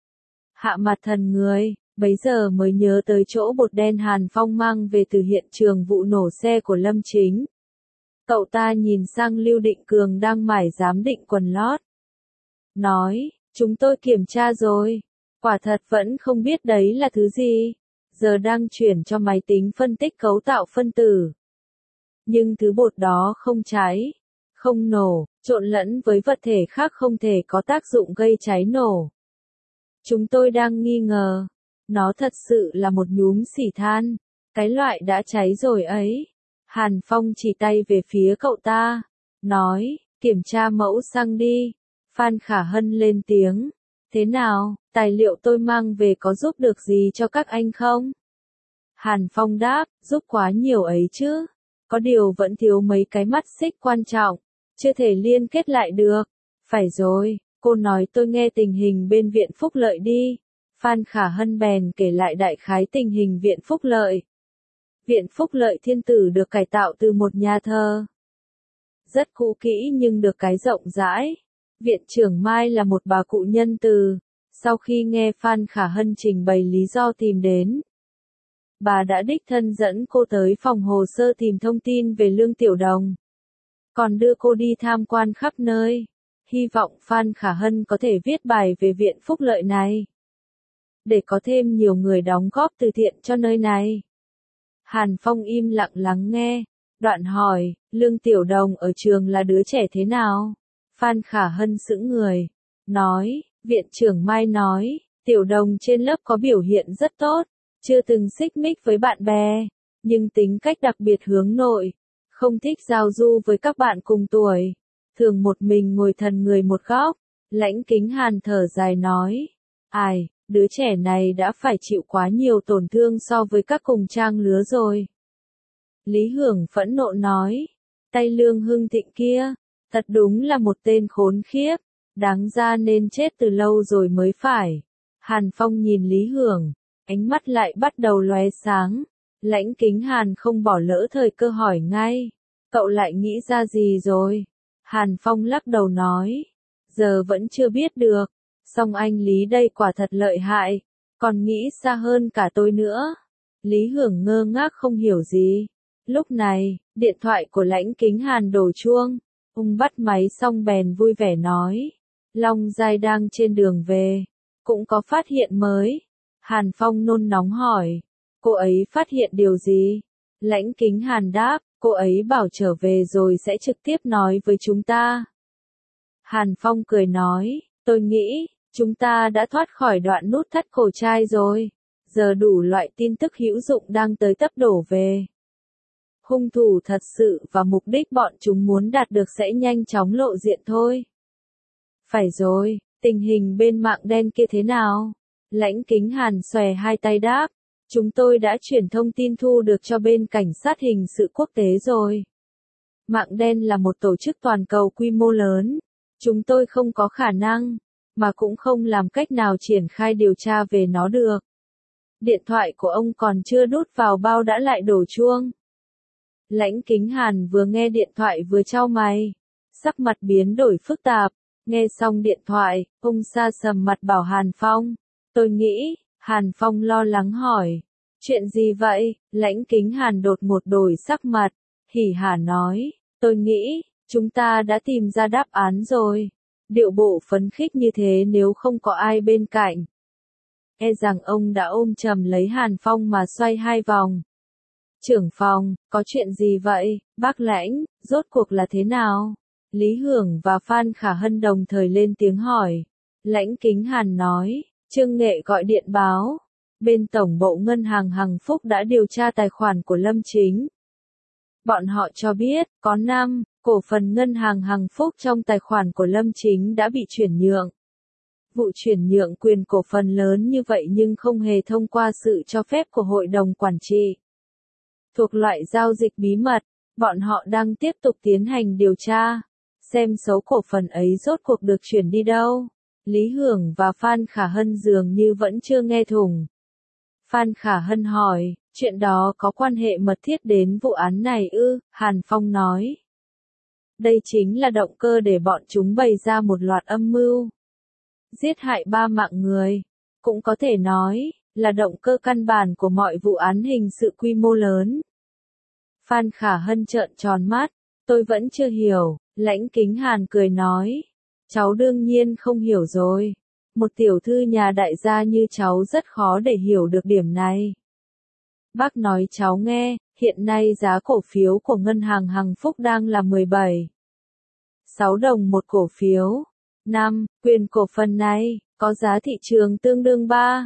[SPEAKER 1] Hạ Mặt thần người, bấy giờ mới nhớ tới chỗ bột đen Hàn Phong mang về từ hiện trường vụ nổ xe của Lâm Chính. Cậu ta nhìn sang Lưu Định Cường đang mải giám định quần lót. Nói, chúng tôi kiểm tra rồi. Quả thật vẫn không biết đấy là thứ gì. Giờ đang chuyển cho máy tính phân tích cấu tạo phân tử. Nhưng thứ bột đó không cháy, không nổ, trộn lẫn với vật thể khác không thể có tác dụng gây cháy nổ. Chúng tôi đang nghi ngờ, nó thật sự là một nhúm xỉ than, cái loại đã cháy rồi ấy. Hàn Phong chỉ tay về phía cậu ta, nói, kiểm tra mẫu xăng đi. Phan Khả Hân lên tiếng, thế nào, tài liệu tôi mang về có giúp được gì cho các anh không? Hàn Phong đáp, giúp quá nhiều ấy chứ. Có điều vẫn thiếu mấy cái mắt xích quan trọng, chưa thể liên kết lại được. Phải rồi, cô nói tôi nghe tình hình bên Viện Phúc Lợi đi. Phan Khả Hân bèn kể lại đại khái tình hình Viện Phúc Lợi. Viện Phúc Lợi Thiên Tử được cải tạo từ một nhà thờ rất cũ kỹ nhưng được cái rộng rãi. Viện trưởng Mai là một bà cụ nhân từ. Sau khi nghe Phan Khả Hân trình bày lý do tìm đến, bà đã đích thân dẫn cô tới phòng hồ sơ tìm thông tin về Lương Tiểu Đồng. Còn đưa cô đi tham quan khắp nơi. Hy vọng Phan Khả Hân có thể viết bài về Viện Phúc Lợi này, để có thêm nhiều người đóng góp từ thiện cho nơi này. Hàn Phong im lặng lắng nghe, đoạn hỏi, Lương Tiểu Đồng ở trường là đứa trẻ thế nào? Phan Khả Hân sững người, nói, viện trưởng Mai nói, Tiểu Đồng trên lớp có biểu hiện rất tốt, chưa từng xích mích với bạn bè, nhưng tính cách đặc biệt hướng nội, không thích giao du với các bạn cùng tuổi, thường một mình ngồi thần người một góc. Lãnh Kính Hàn thở dài nói, ai, đứa trẻ này đã phải chịu quá nhiều tổn thương so với các cùng trang lứa rồi. Lý Hưởng phẫn nộ nói, tay Lương Hưng Thịnh kia, thật đúng là một tên khốn khiếp, đáng ra nên chết từ lâu rồi mới phải. Hàn Phong nhìn Lý Hưởng, ánh mắt lại bắt đầu lóe sáng. Lãnh Kính Hàn không bỏ lỡ thời cơ hỏi ngay, cậu lại nghĩ ra gì rồi? Hàn Phong lắc đầu nói, giờ vẫn chưa biết được, song anh Lý đây quả thật lợi hại, còn nghĩ xa hơn cả tôi nữa. Lý Hưởng ngơ ngác không hiểu gì. Lúc này, điện thoại của Lãnh Kính Hàn đổ chuông, ông bắt máy xong bèn vui vẻ nói, Long Giai đang trên đường về, cũng có phát hiện mới. Hàn Phong nôn nóng hỏi, cô ấy phát hiện điều gì? Lãnh Kính Hàn đáp, cô ấy bảo trở về rồi sẽ trực tiếp nói với chúng ta. Hàn Phong cười nói, tôi nghĩ, chúng ta đã thoát khỏi đoạn nút thắt cổ trai rồi, giờ đủ loại tin tức hữu dụng đang tới tấp đổ về. Hung thủ thật sự và mục đích bọn chúng muốn đạt được sẽ nhanh chóng lộ diện thôi. Phải rồi, tình hình bên mạng đen kia thế nào? Lãnh Kính Hàn xòe hai tay đáp, chúng tôi đã chuyển thông tin thu được cho bên cảnh sát hình sự quốc tế rồi. Mạng đen là một tổ chức toàn cầu quy mô lớn. Chúng tôi không có khả năng, mà cũng không làm cách nào triển khai điều tra về nó được. Điện thoại của ông còn chưa đút vào bao đã lại đổ chuông. Lãnh Kính Hàn vừa nghe điện thoại vừa chau mày, sắc mặt biến đổi phức tạp. Nghe xong điện thoại, ông sa sầm mặt bảo Hàn Phong, tôi nghĩ. Hàn Phong lo lắng hỏi, chuyện gì vậy? Lãnh Kính Hàn đột một đổi sắc mặt, hỉ hả nói, tôi nghĩ, chúng ta đã tìm ra đáp án rồi. Điệu bộ phấn khích như thế nếu không có ai bên cạnh, e rằng ông đã ôm chầm lấy Hàn Phong mà xoay hai vòng. Trưởng phòng, có chuyện gì vậy, bác Lãnh, rốt cuộc là thế nào? Lý Hưởng và Phan Khả Hân đồng thời lên tiếng hỏi. Lãnh Kính Hàn nói, Trương Nghệ gọi điện báo. Bên Tổng bộ Ngân hàng Hằng Phúc đã điều tra tài khoản của Lâm Chính. Bọn họ cho biết, có 5 cổ phần Ngân hàng Hằng Phúc trong tài khoản của Lâm Chính đã bị chuyển nhượng. Vụ chuyển nhượng quyền cổ phần lớn như vậy nhưng không hề thông qua sự cho phép của Hội đồng Quản trị. Thuộc loại giao dịch bí mật, bọn họ đang tiếp tục tiến hành điều tra, xem số cổ phần ấy rốt cuộc được chuyển đi đâu. Lý Hưởng và Phan Khả Hân dường như vẫn chưa nghe thủng. Phan Khả Hân hỏi, chuyện đó có quan hệ mật thiết đến vụ án này ư? Hàn Phong nói. Đây chính là động cơ để bọn chúng bày ra một loạt âm mưu. Giết hại 3 mạng người. Cũng có thể nói, là động cơ căn bản của mọi vụ án hình sự quy mô lớn. Phan Khả Hân trợn tròn mắt, tôi vẫn chưa hiểu, Lãnh Kính Hàn cười nói. Cháu đương nhiên không hiểu rồi. Một tiểu thư nhà đại gia như cháu rất khó để hiểu được điểm này. Bác nói cháu nghe, hiện nay giá cổ phiếu của Ngân hàng Hằng Phúc đang là 17,6 đồng một cổ phiếu. 5. Quyền cổ phần này, có giá thị trường tương đương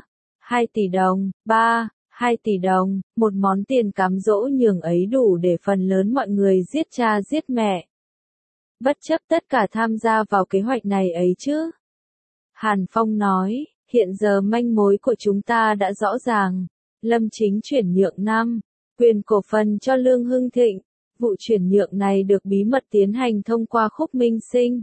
[SPEAKER 1] 2 tỷ đồng, 2 tỷ đồng, một món tiền cám dỗ nhường ấy đủ để phần lớn mọi người giết cha giết mẹ. Bất chấp tất cả tham gia vào kế hoạch này ấy chứ. Hàn Phong nói, hiện giờ manh mối của chúng ta đã rõ ràng. Lâm Chính chuyển nhượng 5 quyền cổ phần cho Lương Hưng Thịnh. Vụ chuyển nhượng này được bí mật tiến hành thông qua Khúc Minh Sinh.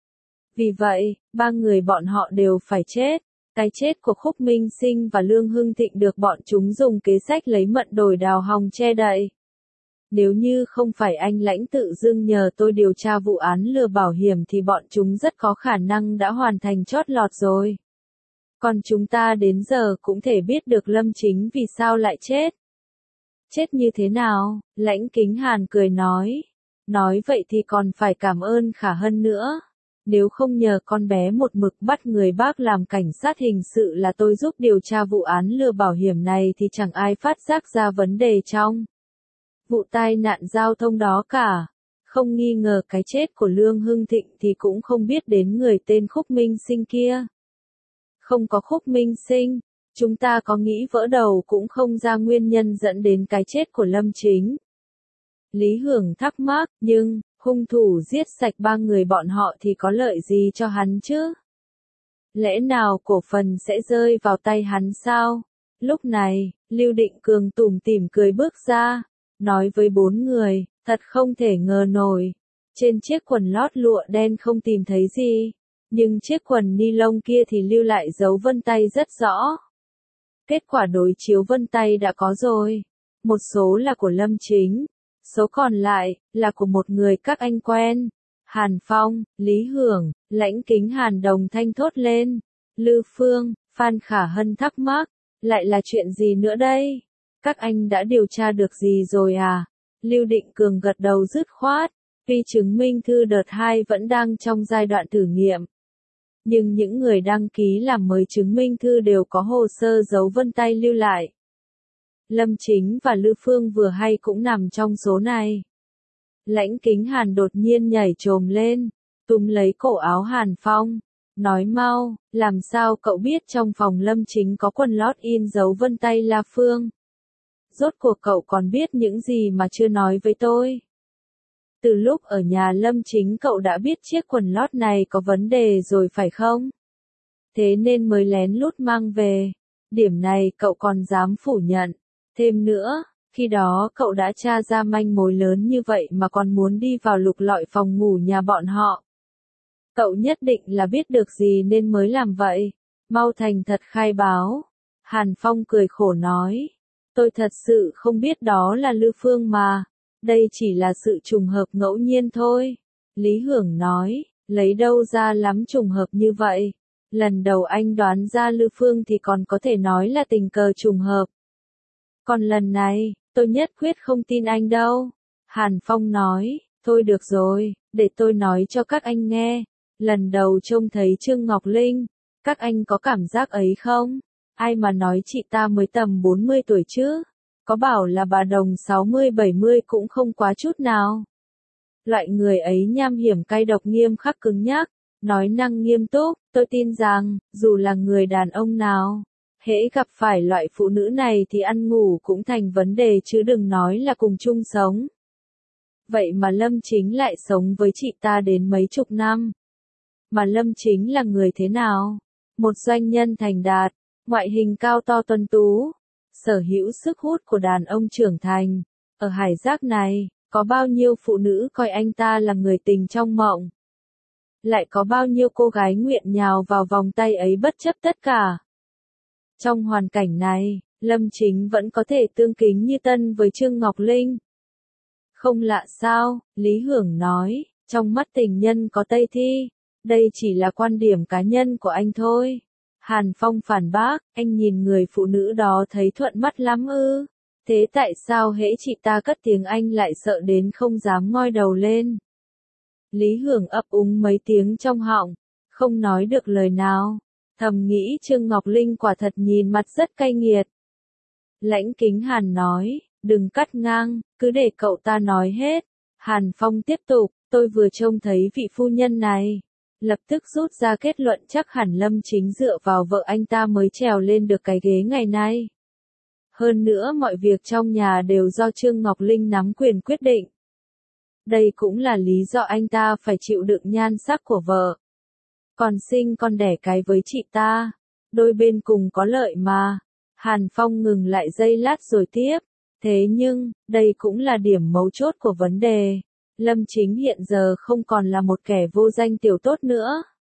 [SPEAKER 1] Vì vậy, 3 người bọn họ đều phải chết. Cái chết của Khúc Minh Sinh và Lương Hưng Thịnh được bọn chúng dùng kế sách lấy mận đổi đào hòng che đậy. Nếu như không phải anh Lãnh tự dưng nhờ tôi điều tra vụ án lừa bảo hiểm thì bọn chúng rất có khả năng đã hoàn thành chót lọt rồi. Còn chúng ta đến giờ cũng thể biết được Lâm Chính vì sao lại chết. Chết như thế nào? Lãnh Kính Hàn cười nói. Nói vậy thì còn phải cảm ơn Khả Hân nữa. Nếu không nhờ con bé một mực bắt người bác làm cảnh sát hình sự là tôi giúp điều tra vụ án lừa bảo hiểm này thì chẳng ai phát giác ra vấn đề trong vụ tai nạn giao thông đó cả. Không nghi ngờ cái chết của Lương Hưng Thịnh thì cũng không biết đến người tên Khúc Minh Sinh kia. Không có Khúc Minh Sinh, chúng ta có nghĩ vỡ đầu cũng không ra nguyên nhân dẫn đến cái chết của Lâm Chính. Lý Hưởng thắc mắc, nhưng, hung thủ giết sạch 3 người bọn họ thì có lợi gì cho hắn chứ? Lẽ nào cổ phần sẽ rơi vào tay hắn sao? Lúc này, Lưu Định Cường tủm tỉm cười bước ra, nói với 4 người, thật không thể ngờ nổi. Trên chiếc quần lót lụa đen không tìm thấy gì, nhưng chiếc quần ni lông kia thì lưu lại dấu vân tay rất rõ. Kết quả đối chiếu vân tay đã có rồi. Một số là của Lâm Chính, số còn lại là của một người các anh quen. Hàn Phong, Lý Hưởng, Lãnh Kính Hàn đồng thanh thốt lên. Lư Phương, Phan Khả Hân thắc mắc, lại là chuyện gì nữa đây? Các anh đã điều tra được gì rồi à? Lưu Định Cường gật đầu dứt khoát, vì chứng minh thư đợt 2 vẫn đang trong giai đoạn thử nghiệm. Nhưng những người đăng ký làm mới chứng minh thư đều có hồ sơ dấu vân tay lưu lại. Lâm Chính và Lư Phương vừa hay cũng nằm trong số này. Lãnh Kính Hàn đột nhiên nhảy chồm lên, túm lấy cổ áo Hàn Phong, nói mau, làm sao cậu biết trong phòng Lâm Chính có quần lót in dấu vân tay La Phương? Rốt cuộc cậu còn biết những gì mà chưa nói với tôi? Từ lúc ở nhà Lâm Chính cậu đã biết chiếc quần lót này có vấn đề rồi phải không? Thế nên mới lén lút mang về. Điểm này cậu còn dám phủ nhận. Thêm nữa, khi đó cậu đã tra ra manh mối lớn như vậy mà còn muốn đi vào lục lọi phòng ngủ nhà bọn họ. Cậu nhất định là biết được gì nên mới làm vậy. Mau thành thật khai báo. Hàn Phong cười khổ nói. Tôi thật sự không biết đó là Lư Phương mà. Đây chỉ là sự trùng hợp ngẫu nhiên thôi. Lý Hưởng nói, lấy đâu ra lắm trùng hợp như vậy. Lần đầu anh đoán ra Lư Phương thì còn có thể nói là tình cờ trùng hợp. Còn lần này, tôi nhất quyết không tin anh đâu. Hàn Phong nói, thôi được rồi, để tôi nói cho các anh nghe. Lần đầu trông thấy Trương Ngọc Linh, các anh có cảm giác ấy không? ai mà nói chị ta mới tầm 40 tuổi chứ, có bảo là bà đồng 60-70 cũng không quá chút nào. Loại người ấy nham hiểm cay độc nghiêm khắc cứng nhắc, nói năng nghiêm túc, tôi tin rằng, dù là người đàn ông nào, hễ gặp phải loại phụ nữ này thì ăn ngủ cũng thành vấn đề chứ đừng nói là cùng chung sống. Vậy mà Lâm Chính lại sống với chị ta đến mấy chục năm. Mà Lâm Chính là người thế nào? Một doanh nhân thành đạt, ngoại hình cao to tuấn tú, sở hữu sức hút của đàn ông trưởng thành. Ở hải giác này, có bao nhiêu phụ nữ coi anh ta là người tình trong mộng? Lại có bao nhiêu cô gái nguyện nhào vào vòng tay ấy bất chấp tất cả? Trong hoàn cảnh này, Lâm Chính vẫn có thể tương kính như tân với Trương Ngọc Linh. Không lạ sao, Lý Hưởng nói, trong mắt tình nhân có Tây Thi. Đây chỉ là quan điểm cá nhân của anh thôi. Hàn Phong phản bác, anh nhìn người phụ nữ đó thấy thuận mắt lắm ư? Thế tại sao hễ chị ta cất tiếng anh lại sợ đến không dám ngoi đầu lên? Lý Hưởng ấp úng mấy tiếng trong họng, không nói được lời nào. Thầm nghĩ Trương Ngọc Linh quả thật nhìn mặt rất cay nghiệt. Lãnh Kính Hàn nói, đừng cắt ngang, cứ để cậu ta nói hết. Hàn Phong tiếp tục, tôi vừa trông thấy vị phu nhân này. Lập tức rút ra kết luận chắc hẳn Lâm Chính dựa vào vợ anh ta mới trèo lên được cái ghế ngày nay. Hơn nữa mọi việc trong nhà đều do Trương Ngọc Linh nắm quyền quyết định. Đây cũng là lý do anh ta phải chịu đựng nhan sắc của vợ. Còn sinh con đẻ cái với chị ta. Đôi bên cùng có lợi mà. Hàn Phong ngừng lại giây lát rồi tiếp. Thế nhưng, đây cũng là điểm mấu chốt của vấn đề. Lâm Chính hiện giờ không còn là một kẻ vô danh tiểu tốt nữa,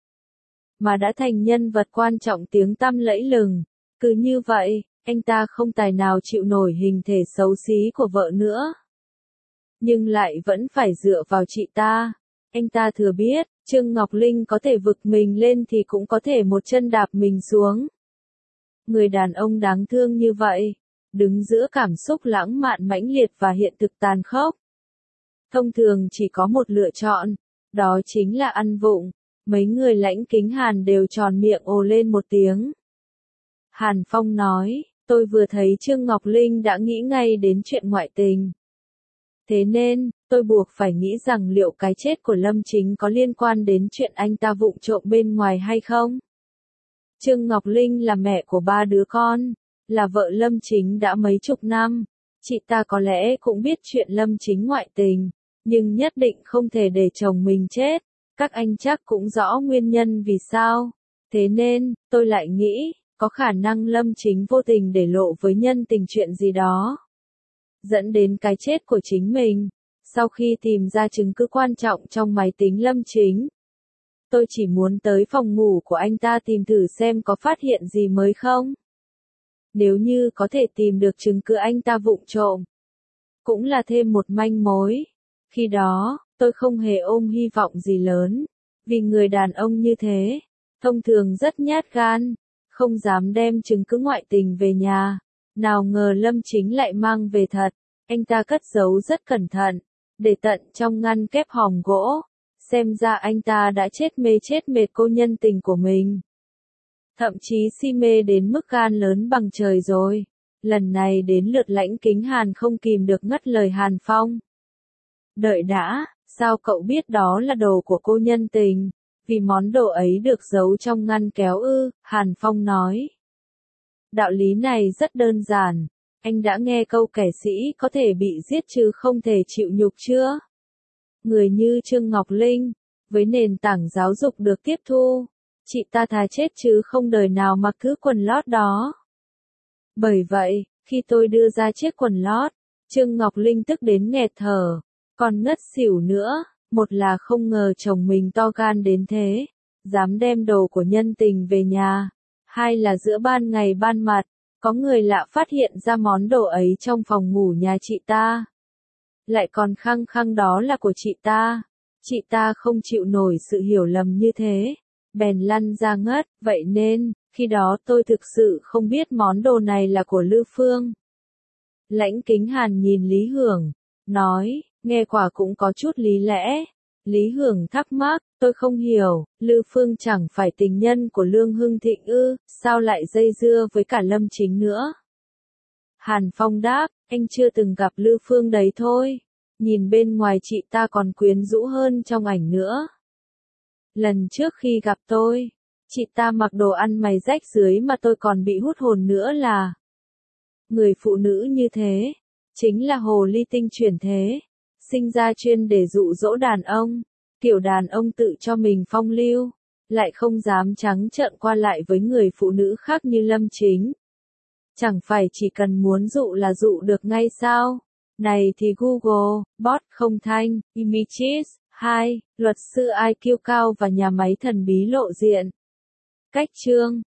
[SPEAKER 1] mà đã thành nhân vật quan trọng tiếng tăm lẫy lừng. Cứ như vậy, anh ta không tài nào chịu nổi hình thể xấu xí của vợ nữa. Nhưng lại vẫn phải dựa vào chị ta. Anh ta thừa biết, Trương Ngọc Linh có thể vực mình lên thì cũng có thể một chân đạp mình xuống. Người đàn ông đáng thương như vậy, đứng giữa cảm xúc lãng mạn mãnh liệt và hiện thực tàn khốc. Thông thường chỉ có một lựa chọn, đó chính là ăn vụng. Mấy người Lãnh Kính Hàn đều tròn miệng ồ lên một tiếng. Hàn Phong nói, tôi vừa thấy Trương Ngọc Linh đã nghĩ ngay đến chuyện ngoại tình. Thế nên, tôi buộc phải nghĩ rằng liệu cái chết của Lâm Chính có liên quan đến chuyện anh ta vụng trộm bên ngoài hay không? Trương Ngọc Linh là mẹ của 3 đứa con, là vợ Lâm Chính đã mấy chục năm. Chị ta có lẽ cũng biết chuyện Lâm Chính ngoại tình, nhưng nhất định không thể để chồng mình chết. Các anh chắc cũng rõ nguyên nhân vì sao. Thế nên, tôi lại nghĩ, có khả năng Lâm Chính vô tình để lộ với nhân tình chuyện gì đó, dẫn đến cái chết của chính mình. Sau khi tìm ra chứng cứ quan trọng trong máy tính Lâm Chính, tôi chỉ muốn tới phòng ngủ của anh ta tìm thử xem có phát hiện gì mới không. Nếu như có thể tìm được chứng cứ anh ta vụng trộm, cũng là thêm một manh mối. Khi đó, tôi không hề ôm hy vọng gì lớn, vì người đàn ông như thế, thông thường rất nhát gan, không dám đem chứng cứ ngoại tình về nhà. Nào ngờ Lâm Chính lại mang về thật, anh ta cất giấu rất cẩn thận, để tận trong ngăn kép hòm gỗ. Xem ra anh ta đã chết mệt cô nhân tình của mình. Thậm chí si mê đến mức gan lớn bằng trời rồi. Lần này đến lượt Lãnh Kính Hàn không kìm được ngắt lời Hàn Phong. Đợi đã, sao cậu biết đó là đồ của cô nhân tình? Vì món đồ ấy được giấu trong ngăn kéo ư? Hàn Phong nói. Đạo lý này rất đơn giản. Anh đã nghe câu kẻ sĩ có thể bị giết chứ không thể chịu nhục chưa? Người như Trương Ngọc Linh, với nền tảng giáo dục được tiếp thu, chị ta thà chết chứ không đời nào mặc cứ quần lót đó. Bởi vậy, khi tôi đưa ra chiếc quần lót, Trương Ngọc Linh tức đến nghẹt thở, còn ngất xỉu nữa. Một là không ngờ chồng mình to gan đến thế, dám đem đồ của nhân tình về nhà. Hai là giữa ban ngày ban mặt, có người lạ phát hiện ra món đồ ấy trong phòng ngủ nhà chị ta. Lại còn khăng khăng đó là của chị ta. Chị ta không chịu nổi sự hiểu lầm như thế, bèn lăn ra ngất. Vậy nên, khi đó tôi thực sự không biết món đồ này là của Lư Phương. Lãnh Kính Hàn nhìn Lý Hưởng, nói, nghe quả cũng có chút lý lẽ. Lý Hưởng thắc mắc, tôi không hiểu, Lư Phương chẳng phải tình nhân của Lương Hưng Thịnh ư, sao lại dây dưa với cả Lâm Chính nữa? Hàn Phong đáp, anh chưa từng gặp Lư Phương đấy thôi. Nhìn bên ngoài chị ta còn quyến rũ hơn trong ảnh nữa. Lần trước khi gặp tôi, chị ta mặc đồ ăn mày rách dưới mà tôi còn bị hút hồn nữa là. Người phụ nữ như thế, chính là hồ ly tinh chuyển thế, sinh ra chuyên để dụ dỗ đàn ông, kiểu đàn ông tự cho mình phong lưu, lại không dám trắng trợn qua lại với người phụ nữ khác như Lâm Chính. Chẳng phải chỉ cần muốn dụ là dụ được ngay sao? Này thì Google, bot không thanh, images, 2, luật sư IQ cao và nhà máy thần bí lộ diện. Cách chương